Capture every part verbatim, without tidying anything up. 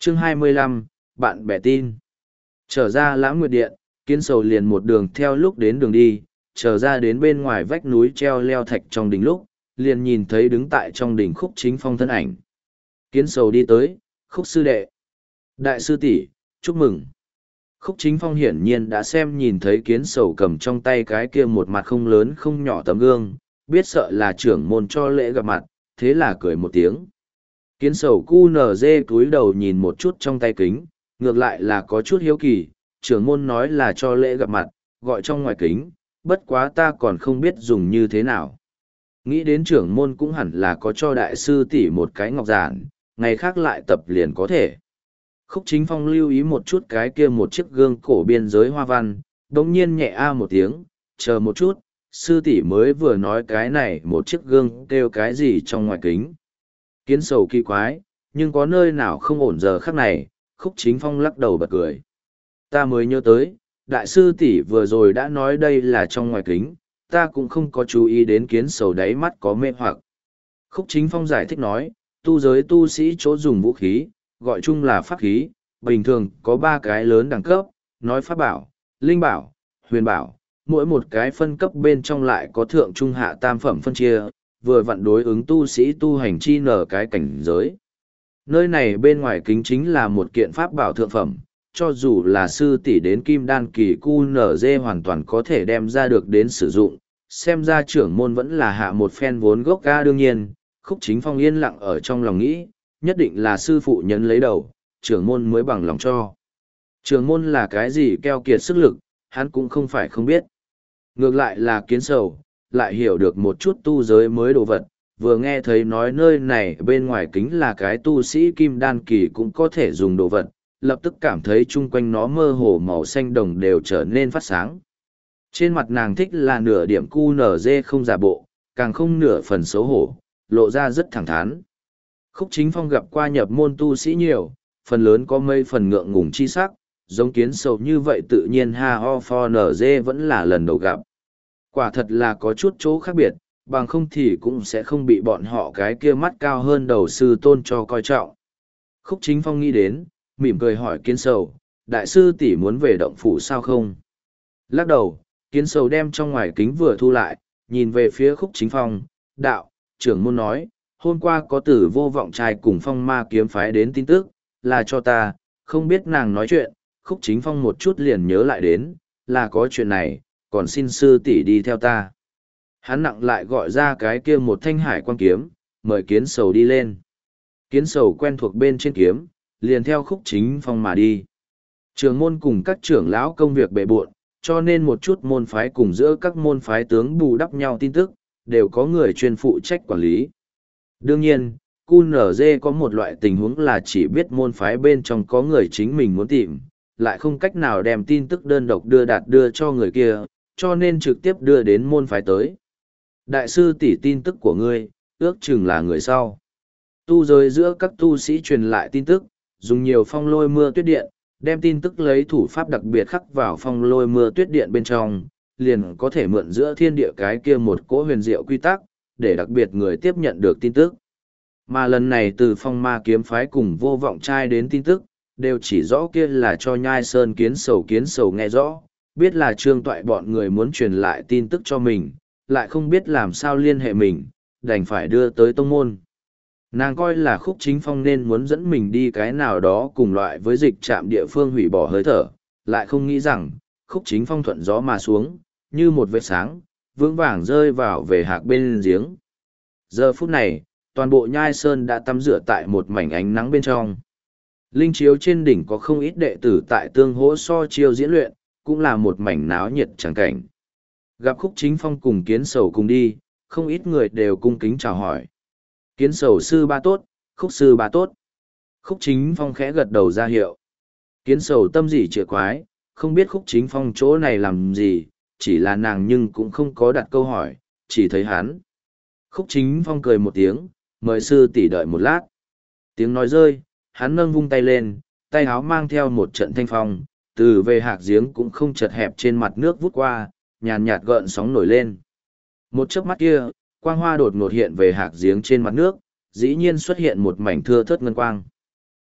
Chương hai mươi lăm, bạn bè tin. Trở ra Lãng Nguyệt Điện, Kiến Sầu liền một đường theo lúc đến đường đi, trở ra đến bên ngoài vách núi treo leo thạch trong đỉnh lúc, liền nhìn thấy đứng tại trong đỉnh Khúc Chính Phong thân ảnh. Kiến Sầu đi tới, Khúc sư đệ. Đại sư tỷ, chúc mừng. Khúc Chính Phong hiển nhiên đã xem nhìn thấy Kiến Sầu cầm trong tay cái kia một mặt không lớn không nhỏ tấm gương, biết sợ là trưởng môn cho lễ gặp mặt, thế là cười một tiếng. Kiến Sầu cu nở dê cúi đầu nhìn một chút trong tay kính, ngược lại là có chút hiếu kỳ, trưởng môn nói là cho lễ gặp mặt, gọi trong ngoài kính, bất quá ta còn không biết dùng như thế nào. Nghĩ đến trưởng môn cũng hẳn là có cho đại sư tỷ một cái ngọc giản, ngày khác lại tập liền có thể. Khúc Chính Phong lưu ý một chút cái kia một chiếc gương cổ biên giới hoa văn, đống nhiên nhẹ a một tiếng, chờ một chút, sư tỷ mới vừa nói cái này một chiếc gương kêu cái gì trong ngoài kính. Kiến Sầu kỳ quái, nhưng có nơi nào không ổn giờ khắc này, Khúc Chính Phong lắc đầu bật cười. Ta mới nhớ tới, đại sư tỷ vừa rồi đã nói đây là trong ngoài kính, ta cũng không có chú ý đến Kiến Sầu đáy mắt có mê hoặc. Khúc Chính Phong giải thích nói, tu giới tu sĩ chỗ dùng vũ khí, gọi chung là pháp khí, bình thường có ba cái lớn đẳng cấp, nói pháp bảo, linh bảo, huyền bảo, mỗi một cái phân cấp bên trong lại có thượng trung hạ tam phẩm phân chia, vừa vặn đối ứng tu sĩ tu hành chi nở cái cảnh giới. Nơi này bên ngoài kính chính là một kiện pháp bảo thượng phẩm, cho dù là sư tỷ đến kim đan kỳ cu nở dê hoàn toàn có thể đem ra được đến sử dụng, xem ra trưởng môn vẫn là hạ một phen vốn gốc ga đương nhiên, Khúc Chính Phong yên lặng ở trong lòng nghĩ, nhất định là sư phụ nhấn lấy đầu, trưởng môn mới bằng lòng cho. Trưởng môn là cái gì keo kiệt sức lực, hắn cũng không phải không biết. Ngược lại là Kiến Sầu, lại hiểu được một chút tu giới mới đồ vật, vừa nghe thấy nói nơi này bên ngoài kính là cái tu sĩ kim đan kỳ cũng có thể dùng đồ vật, lập tức cảm thấy chung quanh nó mơ hồ màu xanh đồng đều trở nên phát sáng. Trên mặt nàng thích là nửa điểm cu nở dê không giả bộ, càng không nửa phần xấu hổ, lộ ra rất thẳng thắn. Khúc Chính Phong gặp qua nhập môn tu sĩ nhiều, phần lớn có mây phần ngượng ngùng chi sắc, giống Kiến Sầu như vậy tự nhiên ha ho for nở dê vẫn là lần đầu gặp. Quả thật là có chút chỗ khác biệt, bằng không thì cũng sẽ không bị bọn họ cái kia mắt cao hơn đầu sư tôn cho coi trọng. Khúc Chính Phong nghĩ đến, mỉm cười hỏi Kiến Sầu, đại sư tỷ muốn về động phủ sao không? Lắc đầu, Kiến Sầu đem trong ngoài kính vừa thu lại, nhìn về phía Khúc Chính Phong, đạo, trưởng môn nói, hôm qua có tử vô vọng trai cùng phong ma kiếm phái đến tin tức, là cho ta, không biết nàng nói chuyện, Khúc Chính Phong một chút liền nhớ lại đến, là có chuyện này, còn xin sư tỷ đi theo ta. Hắn nặng lại gọi ra cái kia một thanh hải quan kiếm, mời Kiến Sầu đi lên. Kiến Sầu quen thuộc bên trên kiếm, liền theo Khúc Chính Phong mà đi. Trường môn cùng các trưởng lão công việc bề bộn, cho nên một chút môn phái cùng giữa các môn phái tướng bù đắp nhau tin tức, đều có người chuyên phụ trách quản lý. Đương nhiên, cu nở dê có một loại tình huống là chỉ biết môn phái bên trong có người chính mình muốn tìm, lại không cách nào đem tin tức đơn độc đưa đạt đưa cho người kia, cho nên trực tiếp đưa đến môn phái tới. Đại sư tỷ tin tức của ngươi, ước chừng là người sau. Tu giới giữa các tu sĩ truyền lại tin tức, dùng nhiều phong lôi mưa tuyết điện, đem tin tức lấy thủ pháp đặc biệt khắc vào phong lôi mưa tuyết điện bên trong, liền có thể mượn giữa thiên địa cái kia một cỗ huyền diệu quy tắc, để đặc biệt người tiếp nhận được tin tức. Mà lần này từ phong ma kiếm phái cùng vô vọng trai đến tin tức, đều chỉ rõ kia là cho nhai sơn Kiến Sầu Kiến Sầu nghe rõ, biết là trương toại bọn người muốn truyền lại tin tức cho mình, lại không biết làm sao liên hệ mình, đành phải đưa tới tông môn. Nàng coi là Khúc Chính Phong nên muốn dẫn mình đi cái nào đó cùng loại với dịch trạm địa phương hủy bỏ hơi thở, lại không nghĩ rằng, Khúc Chính Phong thuận gió mà xuống, như một vệt sáng, vững vàng rơi vào về hạc bên giếng. Giờ phút này, toàn bộ nhai sơn đã tắm rửa tại một mảnh ánh nắng bên trong. Linh chiếu trên đỉnh có không ít đệ tử tại tương hỗ so chiêu diễn luyện, cũng là một mảnh náo nhiệt chẳng cảnh. Gặp Khúc Chính Phong cùng Kiến Sầu cùng đi, không ít người đều cung kính chào hỏi. Kiến Sầu sư ba tốt, Khúc sư ba tốt. Khúc Chính Phong khẽ gật đầu ra hiệu. Kiến Sầu tâm gì trịa quái, không biết Khúc Chính Phong chỗ này làm gì, chỉ là nàng nhưng cũng không có đặt câu hỏi, chỉ thấy hắn. Khúc Chính Phong cười một tiếng, mời sư tỷ đợi một lát. Tiếng nói rơi, hắn nâng vung tay lên, tay áo mang theo một trận thanh phong, từ về hạc giếng cũng không chật hẹp trên mặt nước vút qua, nhàn nhạt gợn sóng nổi lên. Một chớp mắt kia, quang hoa đột ngột hiện về hạc giếng trên mặt nước, dĩ nhiên xuất hiện một mảnh thưa thớt ngân quang.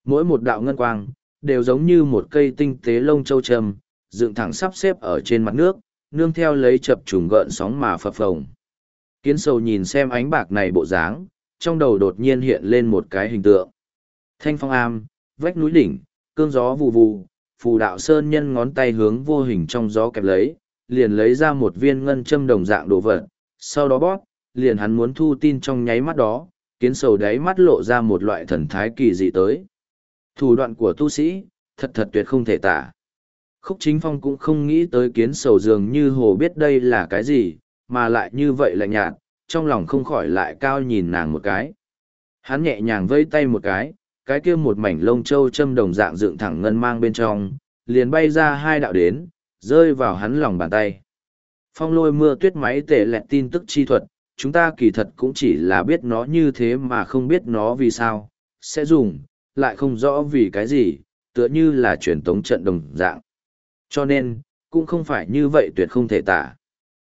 Mỗi một đạo ngân quang, đều giống như một cây tinh tế lông châu châm, dựng thẳng sắp xếp ở trên mặt nước, nương theo lấy chập trùng gợn sóng mà phập phồng. Kiến sầu nhìn xem ánh bạc này bộ dáng, trong đầu đột nhiên hiện lên một cái hình tượng. Thanh phong am, vách núi đỉnh, cương gió vù vù, phù đạo sơn nhân ngón tay hướng vô hình trong gió kẹp lấy, liền lấy ra một viên ngân châm đồng dạng đồ vật, sau đó bóp, liền hắn muốn thu tin trong nháy mắt đó, kiến sầu đáy mắt lộ ra một loại thần thái kỳ dị tới. Thủ đoạn của tu sĩ, thật thật tuyệt không thể tả. Khúc Chính Phong cũng không nghĩ tới kiến sầu dường như hồ biết đây là cái gì, mà lại như vậy lạnh nhạt, trong lòng không khỏi lại cao nhìn nàng một cái. Hắn nhẹ nhàng vây tay một cái, cái kia một mảnh lông châu châm đồng dạng dựng thẳng ngân mang bên trong, liền bay ra hai đạo đến, rơi vào hắn lòng bàn tay. Phong lôi mưa tuyết máy tệ lẹt tin tức chi thuật, chúng ta kỳ thật cũng chỉ là biết nó như thế mà không biết nó vì sao, sẽ dùng, lại không rõ vì cái gì, tựa như là truyền tống trận đồng dạng. Cho nên, cũng không phải như vậy tuyệt không thể tả.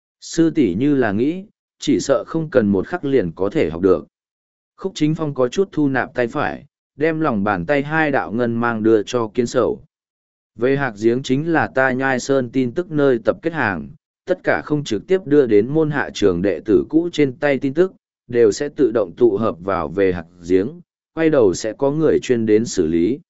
Sư tỷ như là nghĩ, chỉ sợ không cần một khắc liền có thể học được. Khúc Chính Phong có chút thu nạp tay phải, đem lòng bàn tay hai đạo ngân mang đưa cho kiến sầu. Về hạc giếng chính là ta Nhai Sơn tin tức nơi tập kết hàng, tất cả không trực tiếp đưa đến môn hạ trường đệ tử cũ trên tay tin tức, đều sẽ tự động tụ hợp vào về hạc giếng, quay đầu sẽ có người chuyên đến xử lý.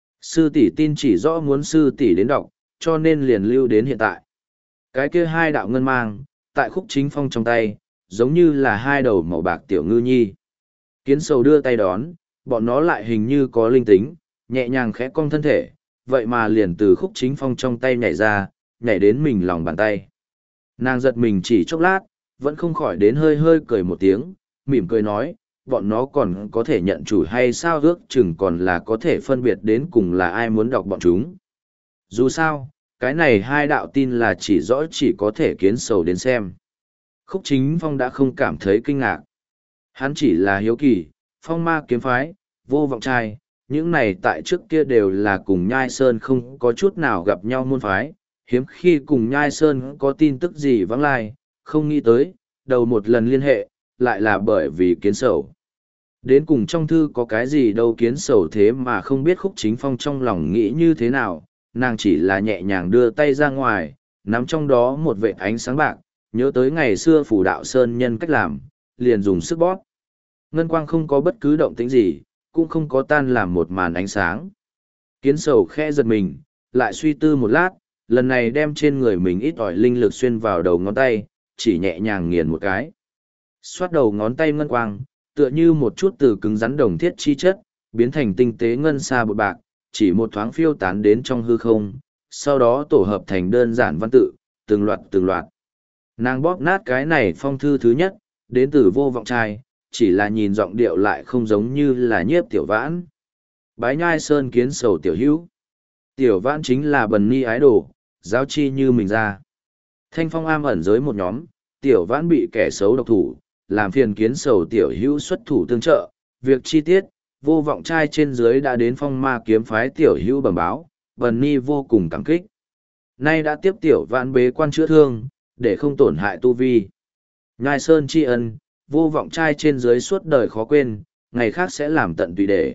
Sư tỷ tin chỉ rõ muốn sư tỷ đến đọc, cho nên liền lưu đến hiện tại. Cái kia hai đạo ngân mang, tại Khúc Chính Phong trong tay, giống như là hai đầu màu bạc tiểu ngư nhi. Kiến sầu đưa tay đón, bọn nó lại hình như có linh tính, nhẹ nhàng khẽ cong thân thể, vậy mà liền từ Khúc Chính Phong trong tay nhảy ra, nhảy đến mình lòng bàn tay. Nàng giật mình chỉ chốc lát, vẫn không khỏi đến hơi hơi cười một tiếng, mỉm cười nói, bọn nó còn có thể nhận chủ hay sao, ước chừng còn là có thể phân biệt đến cùng là ai muốn đọc bọn chúng. Dù sao, cái này hai đạo tin là chỉ rõ chỉ có thể kiến sầu đến xem. Khúc Chính Phong đã không cảm thấy kinh ngạc. Hắn chỉ là hiếu kỳ, phong ma kiếm phái, vô vọng trai, những này tại trước kia đều là cùng Nhai Sơn không có chút nào gặp nhau môn phái, hiếm khi cùng Nhai Sơn có tin tức gì vắng lai, không nghĩ tới, đầu một lần liên hệ, lại là bởi vì kiến sầu. Đến cùng trong thư có cái gì đâu kiến sầu thế mà không biết Khúc Chính Phong trong lòng nghĩ như thế nào, nàng chỉ là nhẹ nhàng đưa tay ra ngoài, nắm trong đó một vệt ánh sáng bạc, nhớ tới ngày xưa phủ đạo sơn nhân cách làm, liền dùng sức bóp. Ngân quang không có bất cứ động tĩnh gì, cũng không có tan làm một màn ánh sáng. Kiến sầu khẽ giật mình, lại suy tư một lát, lần này đem trên người mình ít ỏi linh lực xuyên vào đầu ngón tay, chỉ nhẹ nhàng nghiền một cái. Xoát đầu ngón tay ngân quang, tựa như một chút từ cứng rắn đồng thiết chi chất, biến thành tinh tế ngân sa bột bạc, chỉ một thoáng phiêu tán đến trong hư không, sau đó tổ hợp thành đơn giản văn tự, từng loạt từng loạt. Nàng bóp nát cái này phong thư thứ nhất, đến từ vô vọng trai, chỉ là nhìn giọng điệu lại không giống như là nhiếp tiểu vãn. Bái Nhai Sơn kiến sầu tiểu hữu. Tiểu vãn chính là bần ni ái đồ, giáo chi như mình ra. Thanh phong am ẩn giới một nhóm, tiểu vãn bị kẻ xấu độc thủ, làm phiền kiến sầu tiểu hữu xuất thủ tương trợ. Việc chi tiết, vô vọng trai trên dưới đã đến phong ma kiếm phái tiểu hữu bẩm báo, bần ni vô cùng cảm kích. Nay đã tiếp tiểu vãn bế quan chữa thương, để không tổn hại tu vi. Nhai Sơn tri ân, vô vọng trai trên dưới suốt đời khó quên, ngày khác sẽ làm tận tùy để.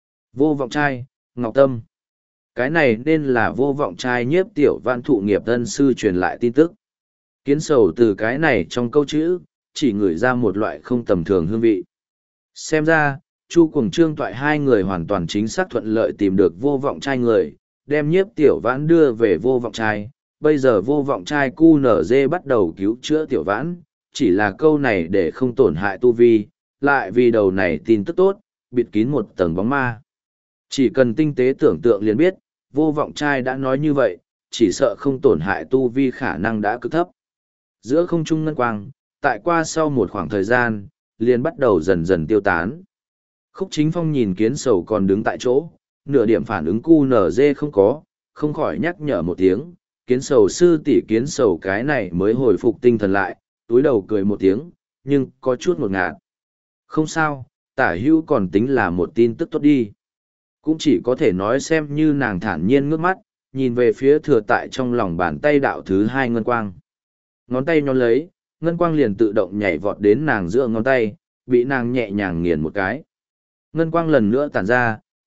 Vô vọng trai, Ngọc Tâm. Cái này nên là vô vọng trai nhiếp tiểu vãn thụ nghiệp tân sư truyền lại tin tức. Kiến sầu từ cái này trong câu chữ, chỉ ngửi ra một loại không tầm thường hương vị. Xem ra, Chu Cuồng Trương Toại hai người hoàn toàn chính xác thuận lợi tìm được vô vọng trai người, đem nhiếp tiểu vãn đưa về vô vọng trai. Bây giờ vô vọng trai cu nở dê bắt đầu cứu chữa tiểu vãn, chỉ là câu này để không tổn hại tu vi, lại vì đầu này tin tức tốt, bịt kín một tầng bóng ma. Chỉ cần tinh tế tưởng tượng liền biết, vô vọng trai đã nói như vậy, chỉ sợ không tổn hại tu vi khả năng đã cực thấp. Giữa không trung ngân quang, tại qua sau một khoảng thời gian, liền bắt đầu dần dần tiêu tán. Khúc Chính Phong nhìn kiến sầu còn đứng tại chỗ, nửa điểm phản ứng cu nở dê không có, không khỏi nhắc nhở một tiếng, kiến sầu sư tỷ kiến sầu cái này mới hồi phục tinh thần lại, túi đầu cười một tiếng, nhưng có chút ngột ngạt. Không sao, tả hữu còn tính là một tin tức tốt đi. Cũng chỉ có thể nói xem như nàng thản nhiên ngước mắt, nhìn về phía thừa tại trong lòng bàn tay đạo thứ hai ngân quang. Ngón tay nhón lấy, ngân quang liền tự động nhảy vọt đến nàng giữa ngón tay, bị nàng nhẹ nhàng nghiền một cái. Ngân quang lần nữa tản ra,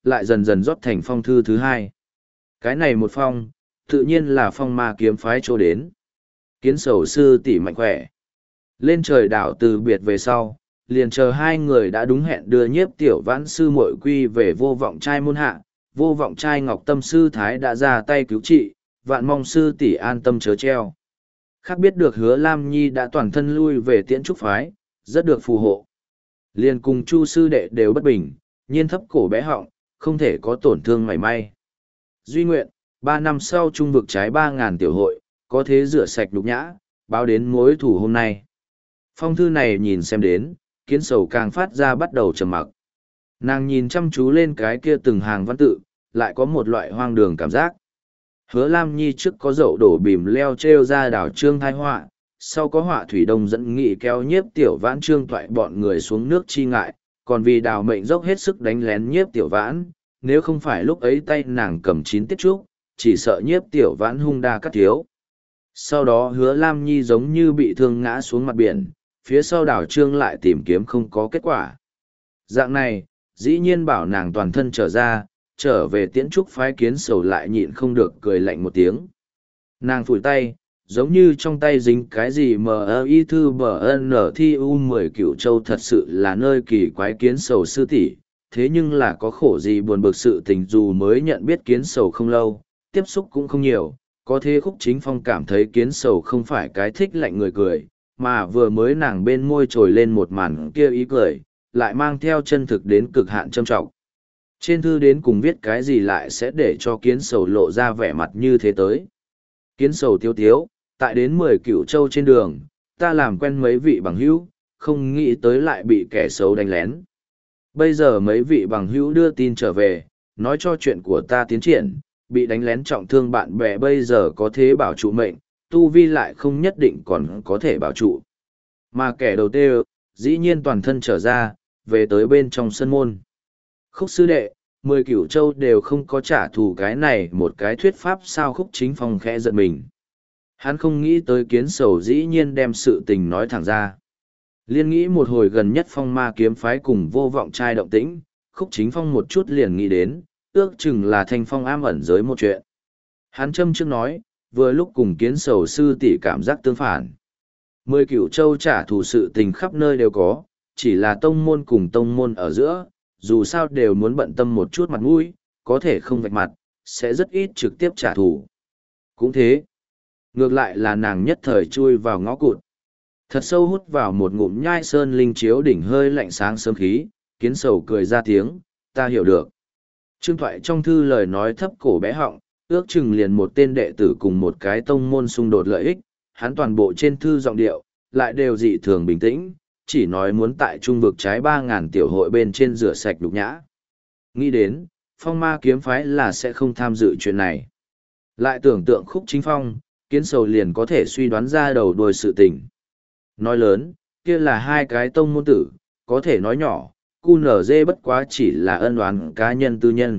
lại dần dần rót thành phong thư thứ hai. Cái này một phong, tự nhiên là phong ma kiếm phái chỗ đến. Kiến sầu sư tỷ mạnh khỏe. Lên trời đảo từ biệt về sau, liền chờ hai người đã đúng hẹn đưa nhiếp tiểu vãn sư muội quy về vô vọng trai môn hạ. Vô vọng trai ngọc tâm sư thái đã ra tay cứu trị, vạn mong sư tỷ an tâm chớ treo. Khác biết được hứa Lam Nhi đã toàn thân lui về tiễn trúc phái, rất được phù hộ. Liền cùng chu sư đệ đều bất bình, nhiên thấp cổ bé họng, không thể có tổn thương mảy may. Duy nguyện, ba năm sau trung vực trái ba ngàn tiểu hội, có thế rửa sạch nhục nhã, báo đến mối thủ hôm nay. Phong thư này nhìn xem đến, kiến sầu càng phát ra bắt đầu trầm mặc. Nàng nhìn chăm chú lên cái kia từng hàng văn tự, lại có một loại hoang đường cảm giác. Hứa Lam Nhi trước có dậu đổ bìm leo treo ra đảo trương thai họa, sau có họa thủy đông dẫn nghị kéo nhiếp tiểu vãn trương toại bọn người xuống nước chi ngại, còn vì đào mệnh dốc hết sức đánh lén nhiếp tiểu vãn, nếu không phải lúc ấy tay nàng cầm chín tiết trúc, chỉ sợ nhiếp tiểu vãn hung đa cắt thiếu. Sau đó hứa Lam Nhi giống như bị thương ngã xuống mặt biển, phía sau đảo trương lại tìm kiếm không có kết quả. Dạng này, dĩ nhiên bảo nàng toàn thân trở ra, trở về tiễn trúc phái kiến sầu lại nhịn không được cười lạnh một tiếng. Nàng phủi tay, giống như trong tay dính cái gì mờ y thư bờ n thi u mười cựu châu thật sự là nơi kỳ quái kiến sầu sư tỷ, thế nhưng là có khổ gì buồn bực sự tình dù mới nhận biết kiến sầu không lâu, tiếp xúc cũng không nhiều, có thế Khúc Chính Phong cảm thấy kiến sầu không phải cái thích lạnh người cười, mà vừa mới nàng bên môi trồi lên một màn kia ý cười, lại mang theo chân thực đến cực hạn trâm trọng. Trên thư đến cùng viết cái gì lại sẽ để cho kiến sầu lộ ra vẻ mặt như thế tới. Kiến sầu tiêu tiếu, tại đến mười cựu châu trên đường, ta làm quen mấy vị bằng hữu, không nghĩ tới lại bị kẻ xấu đánh lén. Bây giờ mấy vị bằng hữu đưa tin trở về, nói cho chuyện của ta tiến triển, bị đánh lén trọng thương bạn bè bây giờ có thế bảo trụ mệnh, tu vi lại không nhất định còn có thể bảo trụ. Mà kẻ đầu tiên, dĩ nhiên toàn thân trở ra, về tới bên trong sân môn. Khúc sư đệ, mười cửu châu đều không có trả thù cái này một cái thuyết pháp sao. Khúc Chính Phong khẽ giận mình. Hắn không nghĩ tới kiến sầu dĩ nhiên đem sự tình nói thẳng ra. Liên nghĩ một hồi gần nhất phong ma kiếm phái cùng vô vọng trai động tĩnh, Khúc Chính Phong một chút liền nghĩ đến, ước chừng là thanh phong am ẩn giới một chuyện. Hắn châm trước nói, vừa lúc cùng kiến sầu sư tỷ cảm giác tương phản. Mười cửu châu trả thù sự tình khắp nơi đều có, chỉ là tông môn cùng tông môn ở giữa, dù sao đều muốn bận tâm một chút mặt mũi, có thể không vạch mặt, sẽ rất ít trực tiếp trả thù. Cũng thế, ngược lại là nàng nhất thời chui vào ngõ cụt. Thật sâu hút vào một ngụm nhai sơn linh chiếu đỉnh hơi lạnh sáng sớm khí, kiến sầu cười ra tiếng, ta hiểu được. Trương Thoại trong thư lời nói thấp cổ bé họng, ước chừng liền một tên đệ tử cùng một cái tông môn xung đột lợi ích, hắn toàn bộ trên thư giọng điệu, lại đều dị thường bình tĩnh, chỉ nói muốn tại trung vực trái ba ngàn tiểu hội bên trên rửa sạch đục nhã. Nghĩ đến, phong ma kiếm phái là sẽ không tham dự chuyện này. Lại tưởng tượng Khúc Chính Phong, kiến sầu liền có thể suy đoán ra đầu đuôi sự tình. Nói lớn, kia là hai cái tông môn tử, có thể nói nhỏ, cu nở dê bất quá chỉ là ân oán cá nhân tư nhân.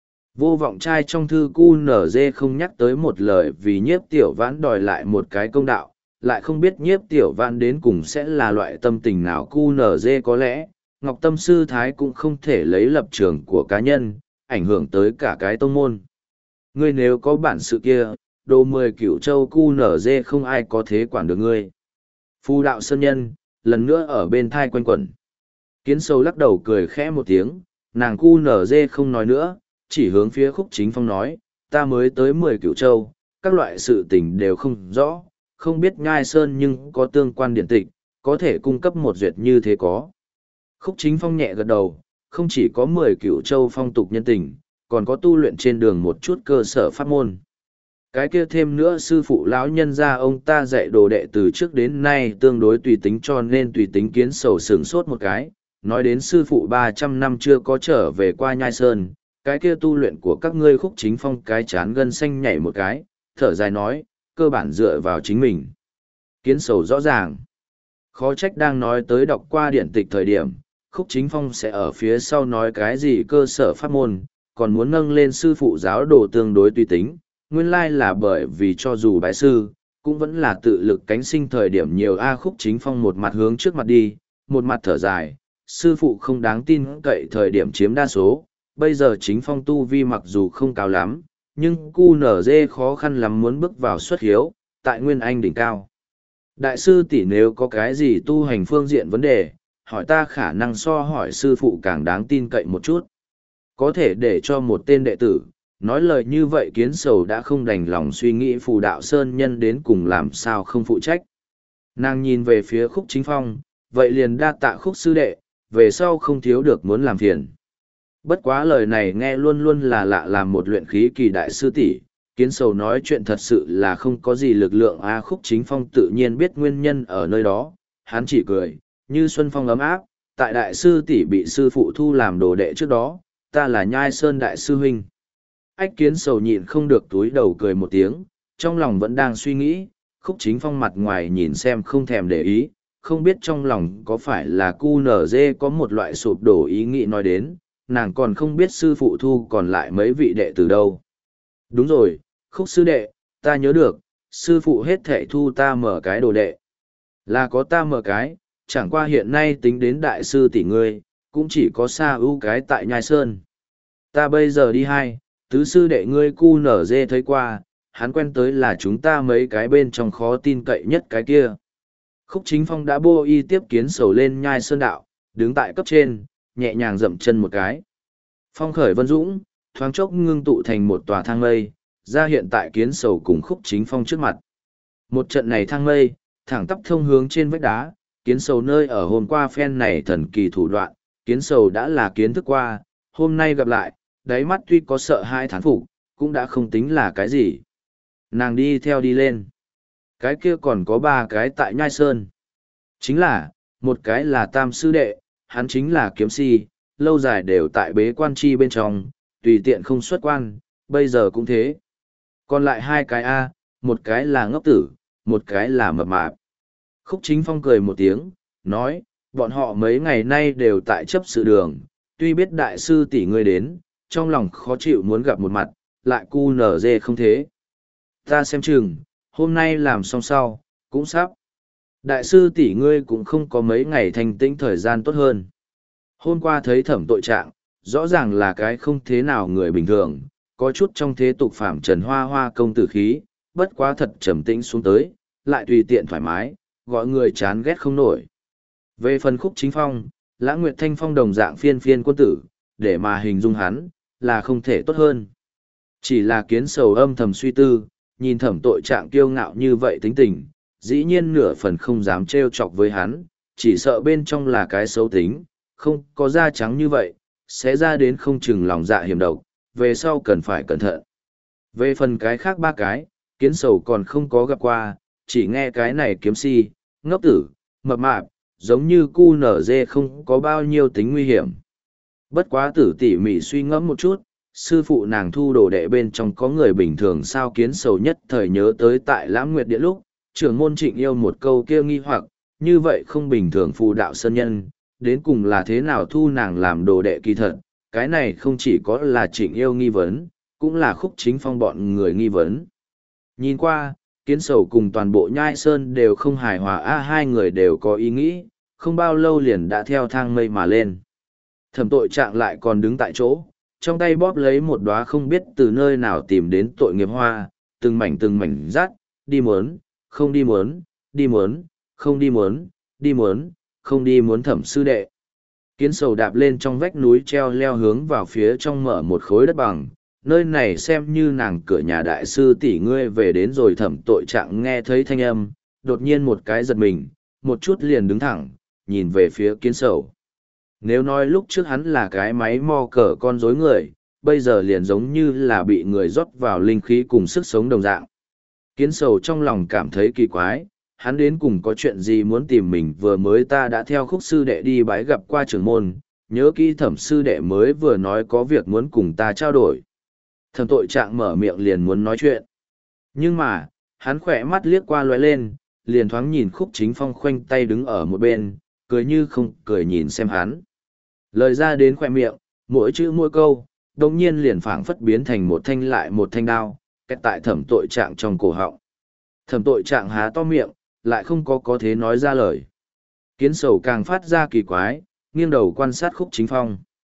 Vô vọng trai trong thư cu nở dê không nhắc tới một lời vì nhiếp tiểu vãn đòi lại một cái công đạo, lại không biết nhiếp tiểu vãn đến cùng sẽ là loại tâm tình nào. Cu nở dê có lẽ, Ngọc Tâm Sư Thái cũng không thể lấy lập trường của cá nhân, ảnh hưởng tới cả cái tông môn. Ngươi nếu có bản sự kia, đồ mười cửu châu cu nở dê không ai có thế quản được ngươi. Phu đạo sơn nhân, lần nữa ở bên thai quanh quẩn. Kiến sâu lắc đầu cười khẽ một tiếng, nàng cu nở dê không nói nữa, chỉ hướng phía Khúc Chính Phong nói, ta mới tới mười cửu châu, các loại sự tình đều không rõ, không biết nhai sơn nhưng có tương quan điển tịch, có thể cung cấp một duyệt như thế có. Khúc Chính Phong nhẹ gật đầu, không chỉ có mười cửu châu phong tục nhân tình, còn có tu luyện trên đường một chút cơ sở pháp môn. Cái kia thêm nữa sư phụ lão nhân gia ông ta dạy đồ đệ từ trước đến nay tương đối tùy tính cho nên tùy tính kiến sầu sửng sốt một cái, nói đến sư phụ ba trăm năm chưa có trở về qua nhai sơn, cái kia tu luyện của các ngươi. Khúc Chính Phong cái chán gân xanh nhảy một cái, thở dài nói, cơ bản dựa vào chính mình. Kiến sầu rõ ràng. Khó trách đang nói tới đọc qua điển tịch thời điểm, Khúc Chính Phong sẽ ở phía sau nói cái gì cơ sở pháp môn, còn muốn nâng lên sư phụ giáo đồ tương đối tùy tính, nguyên lai là bởi vì cho dù bái sư, cũng vẫn là tự lực cánh sinh thời điểm nhiều. A. Khúc Chính Phong một mặt hướng trước mặt đi, một mặt thở dài, sư phụ không đáng tin cậy thời điểm chiếm đa số, bây giờ chính phong tu vi mặc dù không cao lắm, nhưng cu nở dê khó khăn lắm muốn bước vào xuất hiếu, tại Nguyên Anh đỉnh cao. Đại sư tỷ nếu có cái gì tu hành phương diện vấn đề, hỏi ta khả năng so hỏi sư phụ càng đáng tin cậy một chút. Có thể để cho một tên đệ tử, nói lời như vậy Kiến Sầu đã không đành lòng suy nghĩ phù đạo sơn nhân đến cùng làm sao không phụ trách. Nàng nhìn về phía Khúc Chính Phong, vậy liền đa tạ Khúc sư đệ, về sau không thiếu được muốn làm phiền. Bất quá lời này nghe luôn luôn là lạ làm một luyện khí kỳ đại sư tỷ, Kiến Sầu nói chuyện thật sự là không có gì lực lượng a. Khúc Chính Phong tự nhiên biết nguyên nhân ở nơi đó, hắn chỉ cười, như xuân phong ấm áp, tại đại sư tỷ bị sư phụ thu làm đồ đệ trước đó, ta là Nhai Sơn đại sư huynh. Ách Kiến Sầu nhịn không được túi đầu cười một tiếng, trong lòng vẫn đang suy nghĩ, Khúc Chính Phong mặt ngoài nhìn xem không thèm để ý, không biết trong lòng có phải là cu nở dê có một loại sụp đổ ý nghĩ nói đến, nàng còn không biết sư phụ thu còn lại mấy vị đệ từ đâu. Đúng rồi, Khúc sư đệ, ta nhớ được, sư phụ hết thệ thu ta mở cái đồ đệ. Là có ta mở cái, chẳng qua hiện nay tính đến đại sư tỷ ngươi, cũng chỉ có Sa ưu cái tại Nhai Sơn. Ta bây giờ đi hai, tứ sư đệ ngươi cu nở dê thấy qua, hắn quen tới là chúng ta mấy cái bên trong khó tin cậy nhất cái kia. Khúc Chính Phong đã bô y tiếp Kiến Sầu lên Nhai Sơn đạo, đứng tại cấp trên, nhẹ nhàng dậm chân một cái. Phong khởi vân dũng, thoáng chốc ngưng tụ thành một tòa thang mây, ra hiện tại Kiến Sầu cùng Khúc Chính Phong trước mặt. Một trận này thang mây, thẳng tắp thông hướng trên vách đá, Kiến Sầu nơi ở hôm qua phen này thần kỳ thủ đoạn, Kiến Sầu đã là kiến thức qua, hôm nay gặp lại, đáy mắt tuy có sợ hai thán phục, cũng đã không tính là cái gì. Nàng đi theo đi lên. Cái kia còn có ba cái tại Nhai Sơn. Chính là, một cái là Tam Sư Đệ, hắn chính là kiếm si, lâu dài đều tại bế quan chi bên trong, tùy tiện không xuất quan, bây giờ cũng thế. Còn lại hai cái A, một cái là ngốc tử, một cái là mập mạp. Khúc Chính Phong cười một tiếng, nói, bọn họ mấy ngày nay đều tại chấp sự đường, tuy biết đại sư tỷ ngươi đến, trong lòng khó chịu muốn gặp một mặt, lại cu nở dê không thế. Ta xem chừng, hôm nay làm xong sau, cũng sắp. Đại sư tỷ ngươi cũng không có mấy ngày thanh tĩnh thời gian tốt hơn. Hôm qua thấy thẩm tội trạng, rõ ràng là cái không thế nào người bình thường, có chút trong thế tục phạm trần hoa hoa công tử khí, bất quá thật trầm tĩnh xuống tới, lại tùy tiện thoải mái, gọi người chán ghét không nổi. Về phần Khúc Chính Phong, Lãng Nguyệt Thanh Phong đồng dạng phiên phiên quân tử, để mà hình dung hắn, là không thể tốt hơn. Chỉ là Kiến Sầu âm thầm suy tư, nhìn thẩm tội trạng kiêu ngạo như vậy tính tình, dĩ nhiên nửa phần không dám trêu chọc với hắn, chỉ sợ bên trong là cái xấu tính, không có da trắng như vậy, sẽ ra đến không chừng lòng dạ hiểm độc, về sau cần phải cẩn thận. Về phần cái khác ba cái, Kiến Sầu còn không có gặp qua, chỉ nghe cái này kiếm si, ngốc tử, mập mạp, giống như cu nở dê không có bao nhiêu tính nguy hiểm. Bất quá tử tỉ mỉ suy ngẫm một chút, sư phụ nàng thu đồ đệ bên trong có người bình thường sao Kiến Sầu nhất thời nhớ tới tại Lãng Nguyệt Điện lúc, trưởng môn Trịnh Yêu một câu kia nghi hoặc, như vậy không bình thường phù đạo sơn nhân, đến cùng là thế nào thu nàng làm đồ đệ kỳ thật, cái này không chỉ có là Trịnh Yêu nghi vấn, cũng là Khúc Chính Phong bọn người nghi vấn. Nhìn qua, Kiến Sầu cùng toàn bộ Nhai Sơn đều không hài hòa a hai người đều có ý nghĩ, không bao lâu liền đã theo thang mây mà lên. Thẩm tội trạng lại còn đứng tại chỗ, trong tay bóp lấy một đóa không biết từ nơi nào tìm đến tội nghiệp hoa, từng mảnh từng mảnh rát, đi muốn, không đi muốn, đi muốn, không đi muốn, đi muốn, không đi muốn thẩm sư đệ. Kiến Sầu đạp lên trong vách núi treo leo hướng vào phía trong mở một khối đất bằng, nơi này xem như nàng cửa nhà đại sư tỷ ngươi về đến rồi thẩm tội trạng nghe thấy thanh âm, đột nhiên một cái giật mình, một chút liền đứng thẳng, nhìn về phía Kiến Sầu. Nếu nói lúc trước hắn là cái máy mo cờ con rối người, bây giờ liền giống như là bị người rót vào linh khí cùng sức sống đồng dạng. Kiến Sầu trong lòng cảm thấy kỳ quái, hắn đến cùng có chuyện gì muốn tìm mình vừa mới ta đã theo Khúc sư đệ đi bái gặp qua trưởng môn, nhớ kỹ thẩm sư đệ mới vừa nói có việc muốn cùng ta trao đổi. Thẩm tội trạng mở miệng liền muốn nói chuyện. Nhưng mà, hắn khỏe mắt liếc qua lóe lên, liền thoáng nhìn Khúc Chính Phong khoanh tay đứng ở một bên, cười như không cười nhìn xem hắn. Lời ra đến khỏe miệng, mỗi chữ mỗi câu, đồng nhiên liền phảng phất biến thành một thanh lại một thanh đao, kẹt tại thẩm tội trạng trong cổ họng. Thẩm tội trạng há to miệng, lại không có có thế nói ra lời. Kiến Sầu càng phát ra kỳ quái, nghiêng đầu quan sát Khúc Chính Phong.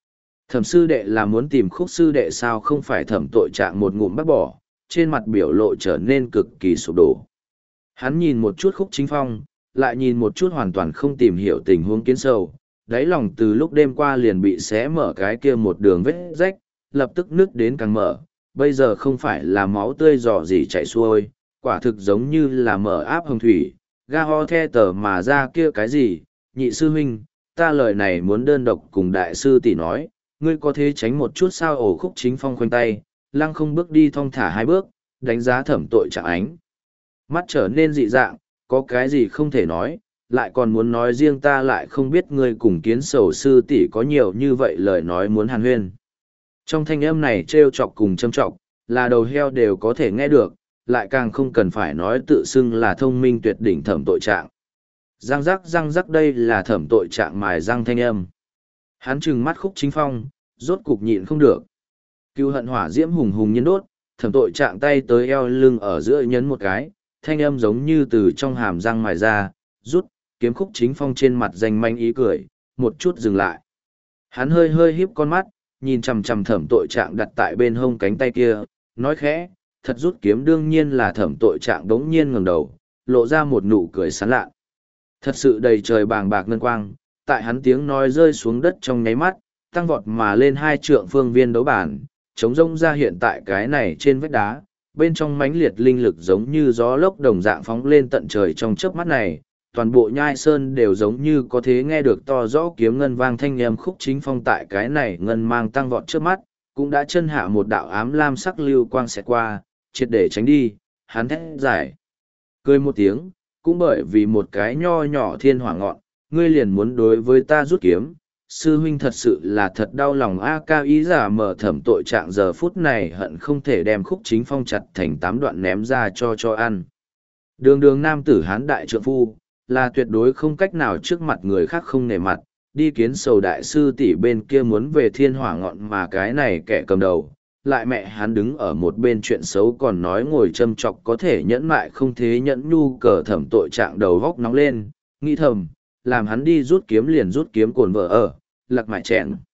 Thẩm sư đệ là muốn tìm khúc sư đệ sao không phải thẩm tội trạng một ngụm bắt bỏ, trên mặt biểu lộ trở nên cực kỳ sụp đổ. Hắn nhìn một chút khúc chính phong, lại nhìn một chút hoàn toàn không tìm hiểu tình huống kiến sầu, đáy lòng từ lúc đêm qua liền bị xé mở cái kia một đường vết rách, lập tức nứt đến càng mở, bây giờ không phải là máu tươi giò gì chảy xuôi, quả thực giống như là mở áp hồng thủy, ga ho the tờ mà ra kia cái gì, nhị sư huynh, ta lời này muốn đơn độc cùng đại sư tỷ nói, ngươi có thể tránh một chút sao ổ khúc chính phong khoanh tay, lăng không bước đi thong thả hai bước, đánh giá thẩm tội trạng ánh. Mắt trở nên dị dạng, có cái gì không thể nói, lại còn muốn nói riêng ta lại không biết ngươi cùng kiến sầu sư tỷ có nhiều như vậy lời nói muốn hàn huyên. Trong thanh âm này trêu chọc cùng châm chọc, là đầu heo đều có thể nghe được, lại càng không cần phải nói tự xưng là thông minh tuyệt đỉnh thẩm tội trạng. Răng rắc răng rắc đây là thẩm tội trạng mài răng thanh âm. Hắn trừng mắt khúc chính phong, rốt cục nhịn không được. Cưu hận hỏa diễm hùng hùng nhân đốt, thẩm tội trạng tay tới eo lưng ở giữa nhấn một cái, thanh âm giống như từ trong hàm răng mài ra, rút, kiếm khúc chính phong trên mặt danh manh ý cười, một chút dừng lại. Hắn hơi hơi híp con mắt, nhìn chằm chằm thẩm tội trạng đặt tại bên hông cánh tay kia, nói khẽ, thật rút kiếm đương nhiên là thẩm tội trạng đống nhiên ngẩng đầu, lộ ra một nụ cười sán lạ. Thật sự đầy trời bàng bạc ngân quang, tại hắn tiếng nói rơi xuống đất trong nháy mắt, tăng vọt mà lên hai trượng phương viên đấu bản, chống rông ra hiện tại cái này trên vách đá, bên trong mãnh liệt linh lực giống như gió lốc đồng dạng phóng lên tận trời trong chớp mắt này, toàn bộ nhai sơn đều giống như có thể nghe được to rõ kiếm ngân vang thanh âm khúc chính phong tại cái này ngân mang tăng vọt trước mắt, cũng đã chân hạ một đạo ám lam sắc lưu quang xẹt qua, triệt để tránh đi, hắn thét giải. Cười một tiếng, cũng bởi vì một cái nho nhỏ thiên hỏa ngọn, ngươi liền muốn đối với ta rút kiếm. Sư huynh thật sự là thật đau lòng a cao ý giả mở thẩm tội trạng giờ phút này hận không thể đem khúc chính phong chặt thành tám đoạn ném ra cho cho ăn. Đường đường nam tử hán đại trượng phu, là tuyệt đối không cách nào trước mặt người khác không nể mặt, đi kiến sầu đại sư tỷ bên kia muốn về thiên hỏa ngọn mà cái này kẻ cầm đầu, lại mẹ hắn đứng ở một bên chuyện xấu còn nói ngồi châm chọc có thể nhẫn mại không thế nhẫn nhu cờ thẩm tội trạng đầu góc nóng lên, nghĩ thầm, làm hắn đi rút kiếm liền rút kiếm cồn vợ ở, lạc mại chẹn.